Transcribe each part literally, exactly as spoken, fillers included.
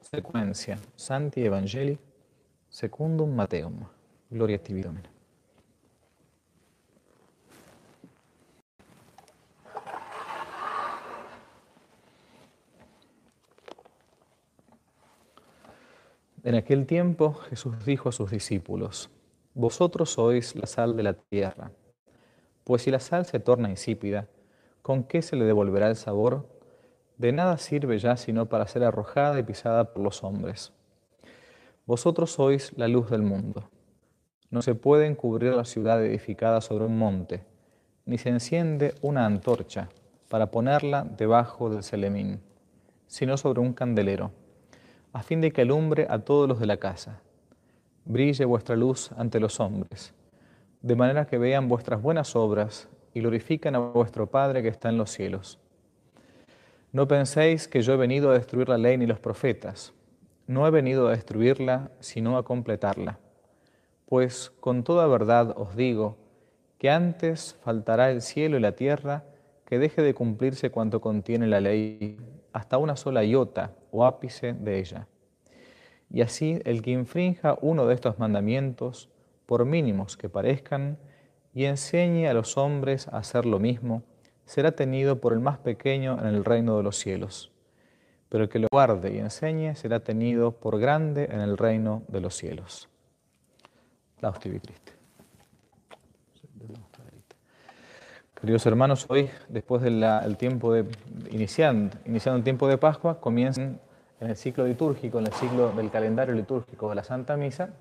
Secuencia Santi Evangelii Secundum Mateum. Gloria a ti, Domine. En aquel tiempo Jesús dijo a sus discípulos: Vosotros sois la sal de la tierra. Pues si la sal se torna insípida, ¿con qué se le devolverá el sabor? De nada sirve ya sino para ser arrojada y pisada por los hombres. Vosotros sois la luz del mundo. No se puede encubrir la ciudad edificada sobre un monte, ni se enciende una antorcha para ponerla debajo del celemín, sino sobre un candelero, a fin de que alumbre a todos los de la casa. Brille vuestra luz ante los hombres, de manera que vean vuestras buenas obras y glorifiquen a vuestro Padre que está en los cielos. No penséis que yo he venido a destruir la ley ni los profetas. No he venido a destruirla, sino a completarla. Pues con toda verdad os digo que antes faltará el cielo y la tierra que deje de cumplirse cuanto contiene la ley, hasta una sola iota o ápice de ella. Y así el que infrinja uno de estos mandamientos, por mínimos que parezcan, y enseñe a los hombres a hacer lo mismo, será tenido por el más pequeño en el reino de los cielos. Pero el que lo guarde y enseñe será tenido por grande en el reino de los cielos. Laude Tibi Christi. Queridos hermanos, hoy, después del tiempo de iniciando, iniciando el tiempo de Pascua, comienzan en el ciclo litúrgico, en el ciclo del calendario litúrgico de la Santa Misa,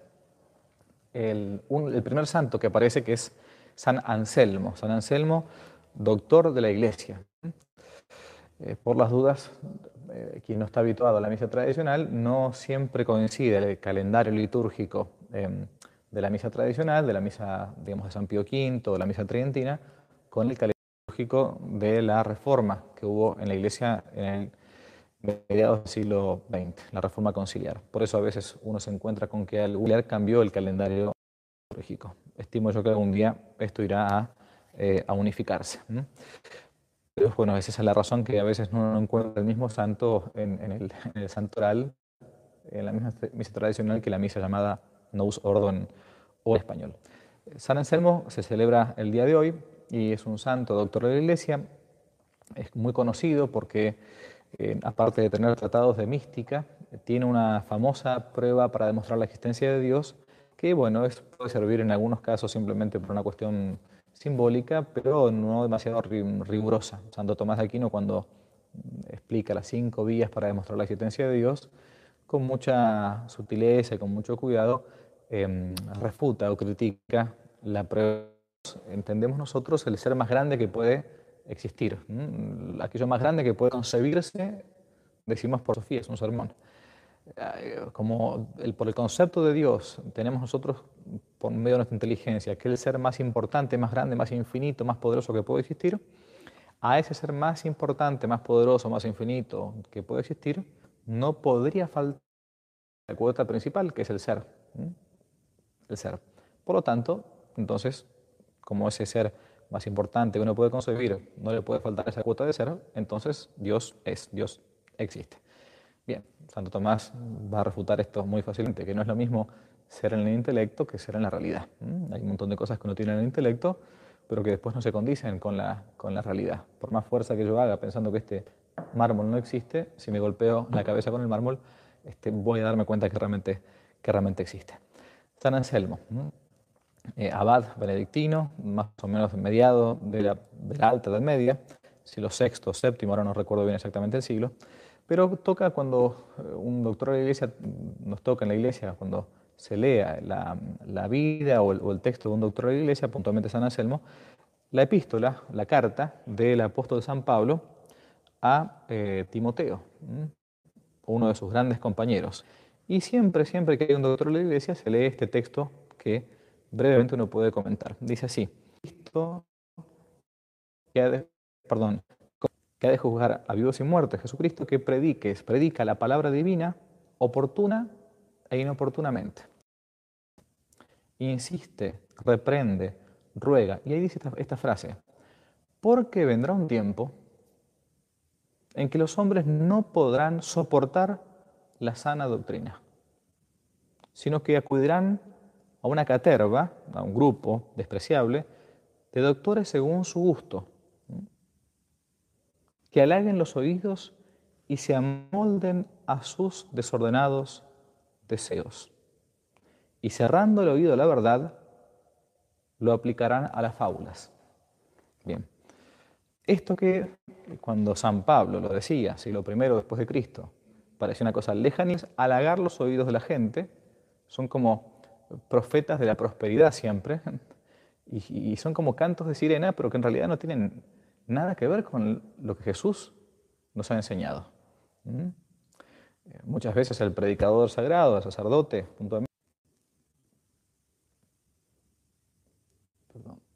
el, un, el primer santo que aparece, que es San Anselmo. San Anselmo, doctor de la Iglesia. Eh, por las dudas, eh, quien no está habituado a la misa tradicional, no siempre coincide el calendario litúrgico eh, de la misa tradicional, de la misa, digamos, de San Pío quinto, de la misa tridentina, con el calendario litúrgico de la Reforma que hubo en la Iglesia en el mediados del siglo veinte, la Reforma Conciliar. Por eso a veces uno se encuentra con que al Conciliar cambió el calendario litúrgico. Estimo yo que algún día esto irá a, eh, a unificarse. ¿Mm? Pero bueno, esa es la razón que a veces no encuentra el mismo santo en, en, el, en el santoral, en la misma misa tradicional que la misa llamada Nous Ordo en, o en español. San Anselmo se celebra el día de hoy y es un santo doctor de la Iglesia. Es muy conocido porque, eh, aparte de tener tratados de mística, tiene una famosa prueba para demostrar la existencia de Dios, que bueno, es, puede servir en algunos casos simplemente por una cuestión simbólica, pero no demasiado rigurosa. Santo Tomás de Aquino, cuando explica las cinco vías para demostrar la existencia de Dios, con mucha sutileza y con mucho cuidado, eh, refuta o critica la prueba. Entendemos nosotros el ser más grande que puede existir. ¿Mm? Aquello más grande que puede concebirse, decimos por Sofía, es un sermón. Como el, por el concepto de Dios, tenemos nosotros, por medio de nuestra inteligencia, aquel ser más importante, más grande, más infinito, más poderoso que puede existir. A ese ser más importante, más poderoso, más infinito que puede existir, no podría faltar la cuota principal, que es el ser. ¿Mm? El ser. Por lo tanto, entonces, como ese ser más importante que uno puede concebir, no le puede faltar esa cuota de ser, entonces Dios es, Dios existe. Bien, Santo Tomás va a refutar esto muy fácilmente, que no es lo mismo ser en el intelecto que ser en la realidad. ¿Mm? Hay un montón de cosas que uno tiene en el intelecto, pero que después no se condicen con la, con la realidad. Por más fuerza que yo haga pensando que este mármol no existe, si me golpeo la cabeza con el mármol, este, voy a darme cuenta que realmente, que realmente existe. San Anselmo, eh, abad benedictino, más o menos mediado de la, de la Alta Edad Media, siglo sexto, séptimo, ahora no recuerdo bien exactamente el siglo, pero toca cuando un doctor de la Iglesia, nos toca en la Iglesia, cuando se lea la, la vida o el, o el texto de un doctor de la Iglesia, puntualmente San Anselmo, la epístola, la carta del apóstol San Pablo a eh, Timoteo, uno de sus grandes compañeros. Y siempre, siempre que hay un doctor de la Iglesia, se lee este texto que brevemente uno puede comentar. Dice así: Cristo que ha de, perdón, que ha de juzgar a vivos y muertos, Jesucristo que prediques, predica la palabra divina oportuna e inoportunamente. Insiste, reprende, ruega. Y ahí dice esta, esta frase: porque vendrá un tiempo en que los hombres no podrán soportar la sana doctrina, sino que acudirán a una caterva, a un grupo despreciable, de doctores según su gusto, que halaguen los oídos y se amolden a sus desordenados deseos. Y cerrando el oído a la verdad, lo aplicarán a las fábulas. Bien, esto que cuando San Pablo lo decía, siglo primero después de Cristo, parecía una cosa lejana, halagar los oídos de la gente, son como profetas de la prosperidad siempre, y, y son como cantos de sirena, pero que en realidad no tienen nada que ver con lo que Jesús nos ha enseñado. ¿Mm? Muchas veces el predicador sagrado, el sacerdote, puntualmente, perdón,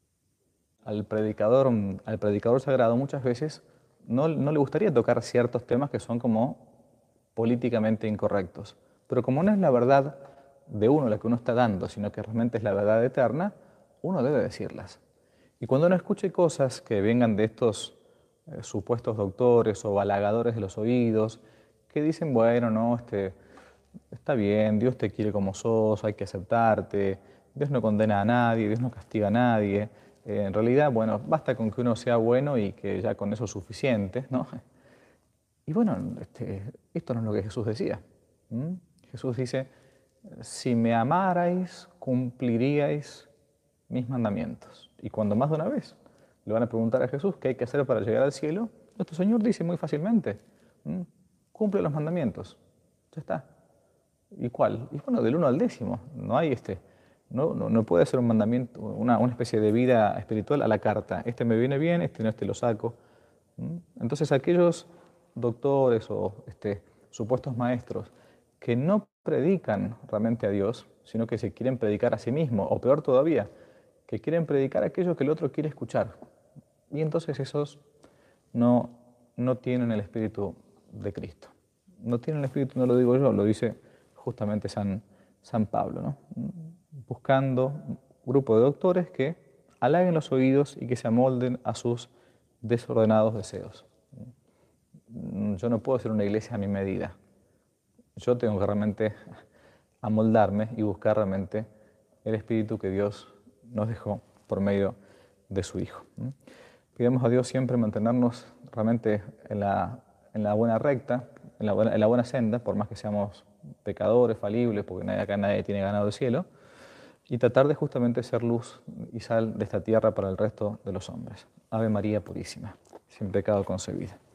al predicador, al predicador sagrado muchas veces no, no le gustaría tocar ciertos temas que son como políticamente incorrectos. Pero como no es la verdad de uno la que uno está dando, sino que realmente es la verdad eterna, uno debe decirlas. Y cuando uno escuche cosas que vengan de estos eh, supuestos doctores o halagadores de los oídos, que dicen, bueno, no, este, está bien, Dios te quiere como sos, hay que aceptarte, Dios no condena a nadie, Dios no castiga a nadie. Eh, en realidad, bueno, basta con que uno sea bueno y que ya con eso es suficiente, ¿no? Y bueno, este, esto no es lo que Jesús decía. ¿Mm? Jesús dice, si me amarais, cumpliríais mis mandamientos. Y cuando más de una vez le van a preguntar a Jesús qué hay que hacer para llegar al cielo, nuestro Señor dice muy fácilmente, ¿Mm? cumple los mandamientos. Ya está. ¿Y cuál? Y bueno, del uno al décimo. No hay este, no, no, no puede ser un mandamiento, una, una especie de vida espiritual a la carta. Este me viene bien, este no, este lo saco. ¿Mm? Entonces aquellos doctores o este, supuestos maestros que no predican realmente a Dios, sino que se quieren predicar a sí mismos, o peor todavía, que quieren predicar aquello que el otro quiere escuchar. Y entonces esos no, no tienen el Espíritu de Cristo. No tienen el Espíritu, no lo digo yo, lo dice justamente San, San Pablo, ¿no? Buscando un grupo de doctores que halaguen los oídos y que se amolden a sus desordenados deseos. Yo no puedo ser una iglesia a mi medida. Yo tengo que realmente amoldarme y buscar realmente el Espíritu que Dios nos dejó por medio de su Hijo. Pidamos a Dios siempre mantenernos realmente en la, en la buena recta, en la buena, en la buena senda, por más que seamos pecadores, falibles, porque nadie, acá nadie tiene ganado el cielo, y tratar de justamente ser luz y sal de esta tierra para el resto de los hombres. Ave María Purísima, sin pecado concebida.